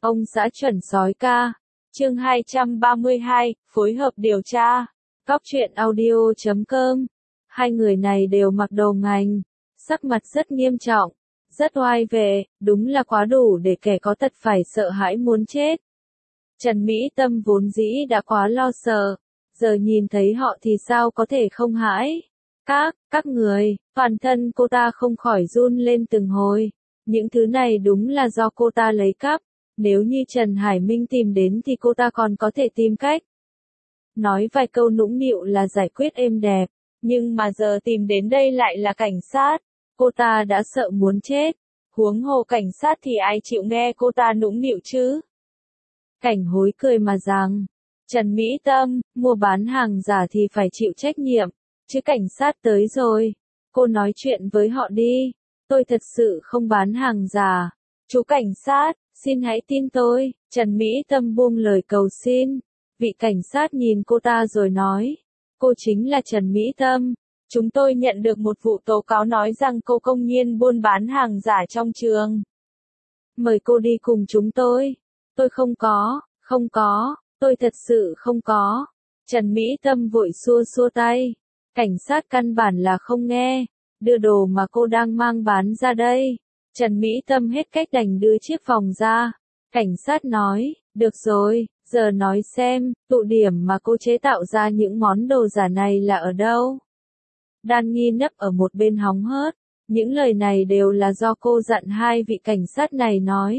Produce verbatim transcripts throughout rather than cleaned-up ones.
Ông xã chuẩn sói ca. Chương hai trăm ba mươi hai, phối hợp điều tra. Cóc truyện audio chấm com. Hai người này đều mặc đồ ngành, sắc mặt rất nghiêm trọng, rất oai vệ, đúng là quá đủ để kẻ có tật phải sợ hãi muốn chết. Trần Mỹ Tâm vốn dĩ đã quá lo sợ, giờ nhìn thấy họ thì sao có thể không hãi. Các, các người, toàn thân cô ta không khỏi run lên từng hồi. Những thứ này đúng là do cô ta lấy cắp. Nếu như Trần Hải Minh tìm đến thì cô ta còn có thể tìm cách nói vài câu nũng nịu là giải quyết êm đẹp, nhưng mà giờ tìm đến đây lại là cảnh sát, cô ta đã sợ muốn chết, huống hồ cảnh sát thì ai chịu nghe cô ta nũng nịu chứ. Cảnh Hối cười mà rằng, Trần Mỹ Tâm, mua bán hàng giả thì phải chịu trách nhiệm, chứ cảnh sát tới rồi, cô nói chuyện với họ đi, tôi thật sự không bán hàng giả, chú cảnh sát, xin hãy tin tôi. Trần Mỹ Tâm buông lời cầu xin. Vị cảnh sát nhìn cô ta rồi nói, cô chính là Trần Mỹ Tâm. Chúng tôi nhận được một vụ tố cáo nói rằng cô công nhiên buôn bán hàng giả trong trường. Mời cô đi cùng chúng tôi. Tôi không có, không có, tôi thật sự không có. Trần Mỹ Tâm vội xua xua tay. Cảnh sát căn bản là không nghe. Đưa đồ mà cô đang mang bán ra đây. Trần Mỹ Tâm hết cách đành đưa chiếc vòng ra. Cảnh sát nói, được rồi, giờ nói xem, tụ điểm mà cô chế tạo ra những món đồ giả này là ở đâu? Đan Nghi nấp ở một bên hóng hớt, những lời này đều là do cô dặn hai vị cảnh sát này nói.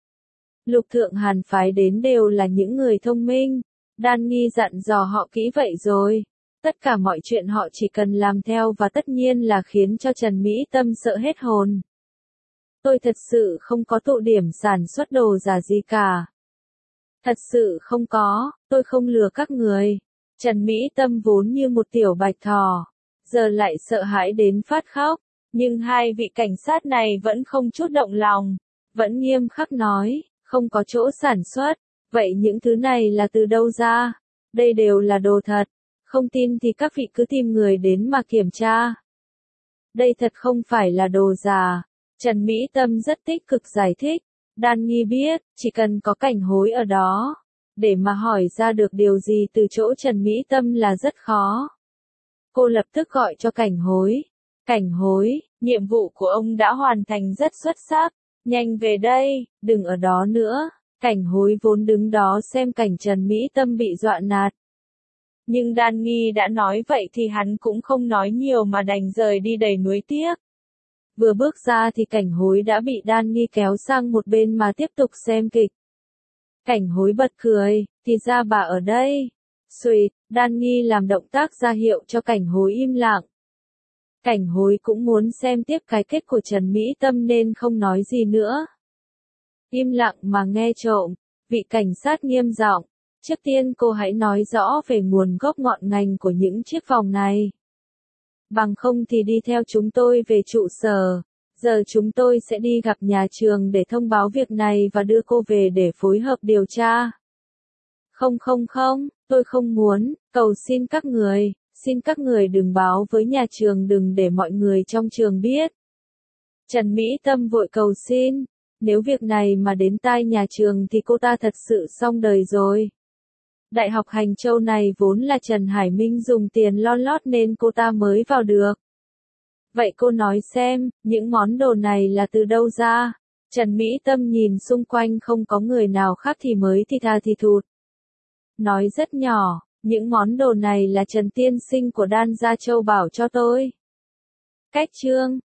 Lục Thượng Hàn phái đến đều là những người thông minh, Đan Nghi dặn dò họ kỹ vậy rồi. Tất cả mọi chuyện họ chỉ cần làm theo và tất nhiên là khiến cho Trần Mỹ Tâm sợ hết hồn. Tôi thật sự không có tụ điểm sản xuất đồ giả gì cả. Thật sự không có, tôi không lừa các người. Trần Mỹ Tâm vốn như một tiểu bạch thỏ, giờ lại sợ hãi đến phát khóc, nhưng hai vị cảnh sát này vẫn không chút động lòng, vẫn nghiêm khắc nói, không có chỗ sản xuất, vậy những thứ này là từ đâu ra? Đây đều là đồ thật, không tin thì các vị cứ tìm người đến mà kiểm tra. Đây thật không phải là đồ giả. Trần Mỹ Tâm rất tích cực giải thích, Đan Nghi biết, chỉ cần có Cảnh Hối ở đó, để mà hỏi ra được điều gì từ chỗ Trần Mỹ Tâm là rất khó. Cô lập tức gọi cho Cảnh Hối. Cảnh Hối, nhiệm vụ của ông đã hoàn thành rất xuất sắc, nhanh về đây, đừng ở đó nữa. Cảnh Hối vốn đứng đó xem cảnh Trần Mỹ Tâm bị dọa nạt. Nhưng Đan Nghi đã nói vậy thì hắn cũng không nói nhiều mà đành rời đi đầy nuối tiếc. Vừa bước ra thì Cảnh Hối đã bị Đan Nghi kéo sang một bên mà tiếp tục xem kịch. Cảnh Hối bật cười, thì ra bà ở đây. Xuỵt, Đan Nghi làm động tác ra hiệu cho Cảnh Hối im lặng. Cảnh Hối cũng muốn xem tiếp cái kết của Trần Mỹ Tâm nên không nói gì nữa. Im lặng mà nghe trộm, vị cảnh sát nghiêm giọng, trước tiên cô hãy nói rõ về nguồn gốc ngọn ngành của những chiếc vòng này. Bằng không thì đi theo chúng tôi về trụ sở, giờ chúng tôi sẽ đi gặp nhà trường để thông báo việc này và đưa cô về để phối hợp điều tra. Không không không, tôi không muốn, cầu xin các người, xin các người đừng báo với nhà trường, đừng để mọi người trong trường biết. Trần Mỹ Tâm vội cầu xin, nếu việc này mà đến tai nhà trường thì cô ta thật sự xong đời rồi. Đại học Hành Châu này vốn là Trần Hải Minh dùng tiền lo lót nên cô ta mới vào được. Vậy cô nói xem, những món đồ này là từ đâu ra? Trần Mỹ Tâm nhìn xung quanh không có người nào khác thì mới thì thà thì thụt. Nói rất nhỏ, những món đồ này là Trần tiên sinh của Đan Gia Châu bảo cho tôi. Cách chương,